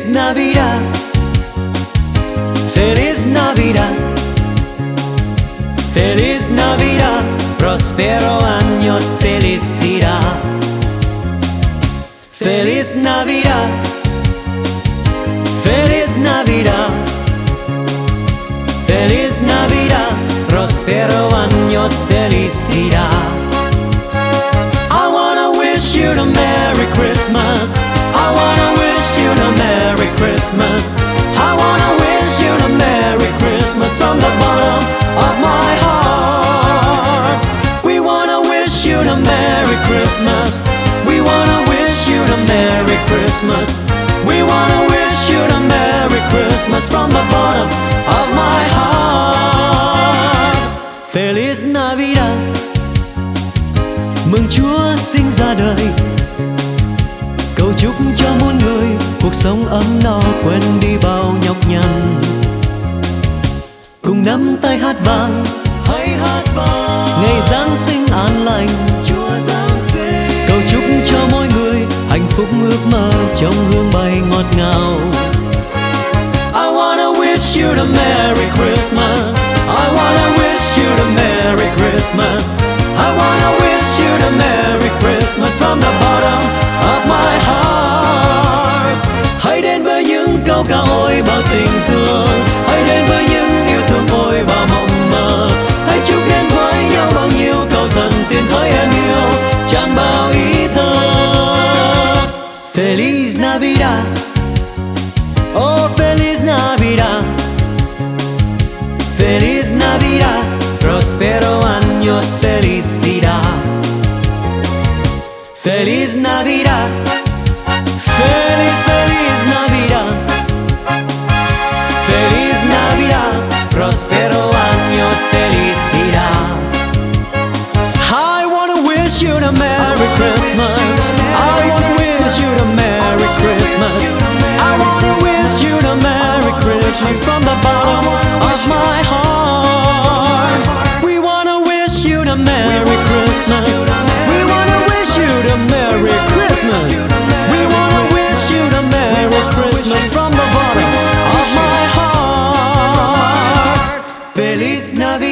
Feliz Navidad, Feliz Navidad, Feliz Navidad, próspero años, felicidad. Feliz Navidad, Feliz Navidad, Feliz Navidad, próspero años, felicidad. I wanna wish you a Merry Christmas. I wanna wish you a Merry Christmas. I wanna wish you a Merry Christmas from the bottom of my heart. We wanna wish you a Merry Christmas. We wanna wish you a Merry Christmas. We wanna wish you a Merry Christmas from the bottom of my heart. Feliz Navidad, mừng Chúa sinh ra đời, cầu chúc cho muôn người cuộc sống ấm no, quên đi bao nhọc nhằn. Cùng nắm tay hát vang, hãy hát vang ngày Giáng sinh an lành. Chúa Giáng sinh, cầu chúc cho mỗi người hạnh phúc ước mơ trong hương bay ngọt ngào. I wanna wish you a Merry Christmas. I wanna wish you a Merry Christmas. I wanna wish you a Merry Christmas from the bottom of my heart. Hãy đến với những câu ca ôi bao tình thương, hãy đến với những yêu thương ôi bao mộng mơ. Hãy chúc đến với nhau bao nhiêu câu thần tiên hỡi em yêu tràn bao ý thơ. Feliz Navidad, oh Feliz Navidad, Feliz Navidad, próspero años, felicidad. Feliz Navidad, Feliz, Feliz Navidad, Feliz Navidad, próspero años, felicidad. I wanna wish you a Merry Christmas. I wanna wish you a Merry Christmas. I wanna wish you a Merry Christmas from the bottom of my heart. We wanna wish you a Merry Christmas. We wanna wish you a Merry Christmas. We wanna wish you a Merry Christmas from the bottom of my heart. Feliz Navidad.